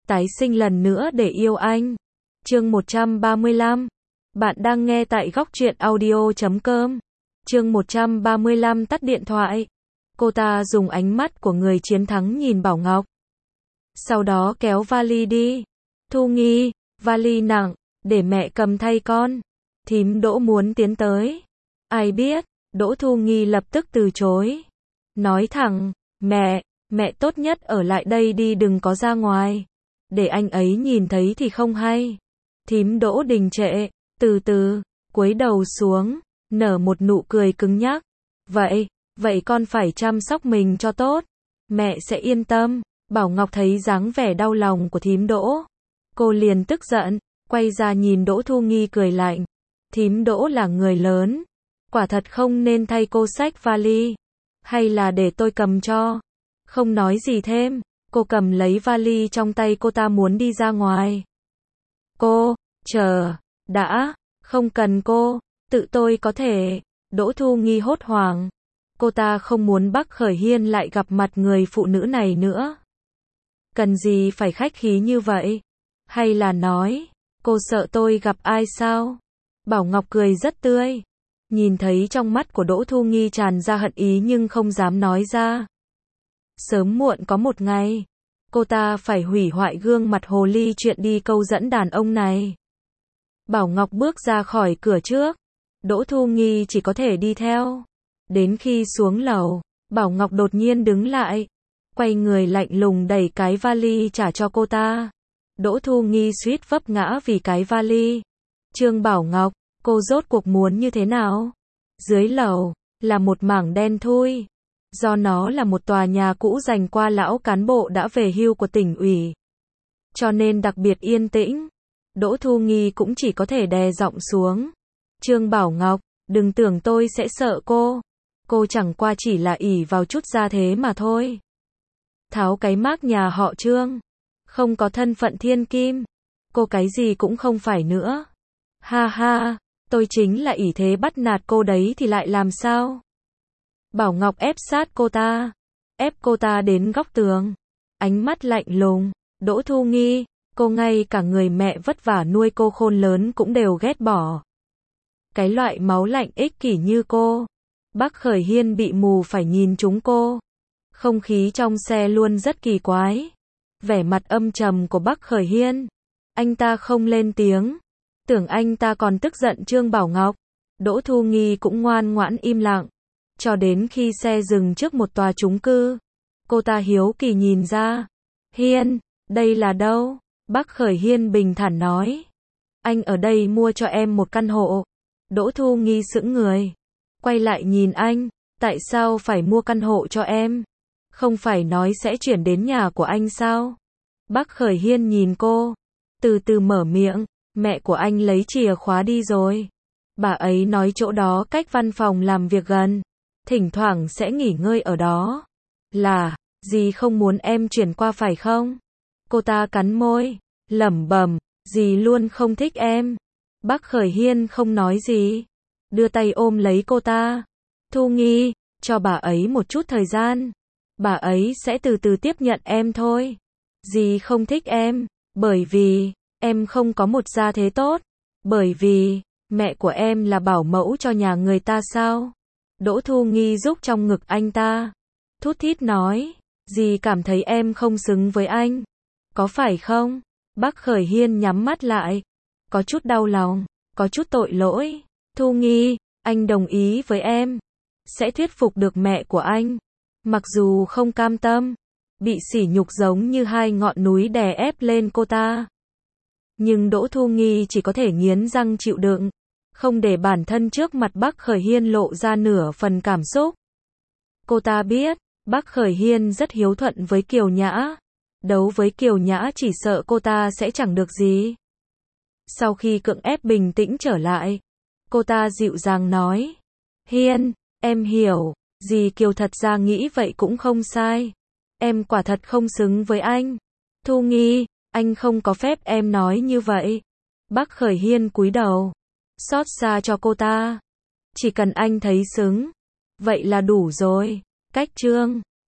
tái sinh lần nữa để yêu anh. Chương 135. Bạn đang nghe tại góc truyện audio.com. Chương 135 tắt điện thoại. Cô ta dùng ánh mắt của người chiến thắng nhìn Bảo Ngọc. Sau đó kéo vali đi. Thu Nghi, vali nặng, để mẹ cầm thay con. Thím Đỗ muốn tiến tới. Ai biết, Đỗ Thu Nghi lập tức từ chối. Nói thẳng, mẹ tốt nhất ở lại đây đi, đừng có ra ngoài. Để anh ấy nhìn thấy thì không hay. Thím Đỗ đình trệ, từ từ, cúi đầu xuống, nở một nụ cười cứng nhắc. Vậy con phải chăm sóc mình cho tốt. Mẹ sẽ yên tâm. Bảo Ngọc thấy dáng vẻ đau lòng của thím Đỗ. Cô liền tức giận, quay ra nhìn Đỗ Thu Nghi cười lạnh. Thím Đỗ là người lớn. Quả thật không nên thay cô xách vali. Hay là để tôi cầm cho. Không nói gì thêm, cô cầm lấy vali trong tay cô ta muốn đi ra ngoài. Cô, chờ, đã, không cần cô, tự tôi có thể. Đỗ Thu Nghi hốt hoảng. Cô ta không muốn Bắc Khởi Hiên lại gặp mặt người phụ nữ này nữa. Cần gì phải khách khí như vậy? Hay là nói, cô sợ tôi gặp ai sao? Bảo Ngọc cười rất tươi. Nhìn thấy trong mắt của Đỗ Thu Nghi tràn ra hận ý nhưng không dám nói ra. Sớm muộn có một ngày, cô ta phải hủy hoại gương mặt hồ ly chuyện đi câu dẫn đàn ông này. Bảo Ngọc bước ra khỏi cửa trước. Đỗ Thu Nghi chỉ có thể đi theo. Đến khi xuống lầu, Bảo Ngọc đột nhiên đứng lại. Quay người lạnh lùng đẩy cái vali trả cho cô ta. Đỗ Thu Nghi suýt vấp ngã vì cái vali. Trương Bảo Ngọc, cô rốt cuộc muốn như thế nào? Dưới lầu, là một mảng đen thui. Do nó là một tòa nhà cũ dành qua lão cán bộ đã về hưu của tỉnh ủy. Cho nên đặc biệt yên tĩnh. Đỗ Thu Nghi cũng chỉ có thể đè giọng xuống. Trương Bảo Ngọc, đừng tưởng tôi sẽ sợ cô. Cô chẳng qua chỉ là ỷ vào chút gia thế mà thôi. Tháo cái mác nhà họ Trương. Không có thân phận thiên kim. Cô cái gì cũng không phải nữa. Ha ha, tôi chính là ỷ thế bắt nạt cô đấy thì lại làm sao? Bảo Ngọc ép sát cô ta. Ép cô ta đến góc tường. Ánh mắt lạnh lùng. Đỗ Thu Nghi, cô ngay cả người mẹ vất vả nuôi cô khôn lớn cũng đều ghét bỏ. Cái loại máu lạnh ích kỷ như cô. Bắc Khởi Hiên bị mù phải nhìn chúng cô. Không khí trong xe luôn rất kỳ quái. Vẻ mặt âm trầm của Bắc Khởi Hiên. Anh ta không lên tiếng. Tưởng anh ta còn tức giận Trương Bảo Ngọc. Đỗ Thu Nghi cũng ngoan ngoãn im lặng. Cho đến khi xe dừng trước một tòa chung cư. Cô ta hiếu kỳ nhìn ra. Hiên, đây là đâu? Bắc Khởi Hiên bình thản nói. Anh ở đây mua cho em một căn hộ. Đỗ Thu Nghi sững người. Quay lại nhìn anh. Tại sao phải mua căn hộ cho em? Không phải nói sẽ chuyển đến nhà của anh sao? Bắc Khởi Hiên nhìn cô. Từ từ mở miệng. Mẹ của anh lấy chìa khóa đi rồi. Bà ấy nói chỗ đó cách văn phòng làm việc gần. Thỉnh thoảng sẽ nghỉ ngơi ở đó. Là, dì không muốn em chuyển qua phải không? Cô ta cắn môi, lẩm bẩm, dì luôn không thích em. Bắc Khởi Hiên không nói gì. Đưa tay ôm lấy cô ta. Thu Nghi, cho bà ấy một chút thời gian. Bà ấy sẽ từ từ tiếp nhận em thôi. Dì không thích em, bởi vì em không có một gia thế tốt. Bởi vì mẹ của em là bảo mẫu cho nhà người ta sao? Đỗ Thu Nghi rúc trong ngực anh ta. Thút thít nói, dì cảm thấy em không xứng với anh. Có phải không? Bắc Khởi Hiên nhắm mắt lại. Có chút đau lòng, có chút tội lỗi. Thu Nghi, anh đồng ý với em. Sẽ thuyết phục được mẹ của anh. Mặc dù không cam tâm. Bị sỉ nhục giống như hai ngọn núi đè ép lên cô ta. Nhưng Đỗ Thu Nghi chỉ có thể nghiến răng chịu đựng. Không để bản thân trước mặt Bắc Khởi Hiên lộ ra nửa phần cảm xúc. Cô ta biết, Bắc Khởi Hiên rất hiếu thuận với Kiều Nhã. Đấu với Kiều Nhã chỉ sợ cô ta sẽ chẳng được gì. Sau khi cưỡng ép bình tĩnh trở lại, cô ta dịu dàng nói. Hiên, em hiểu, dì Kiều thật ra nghĩ vậy cũng không sai. Em quả thật không xứng với anh. Thu Nghi, anh không có phép em nói như vậy. Bắc Khởi Hiên cúi đầu. Xót xa cho cô ta. Chỉ cần anh thấy xứng. Vậy là đủ rồi. Cách Trương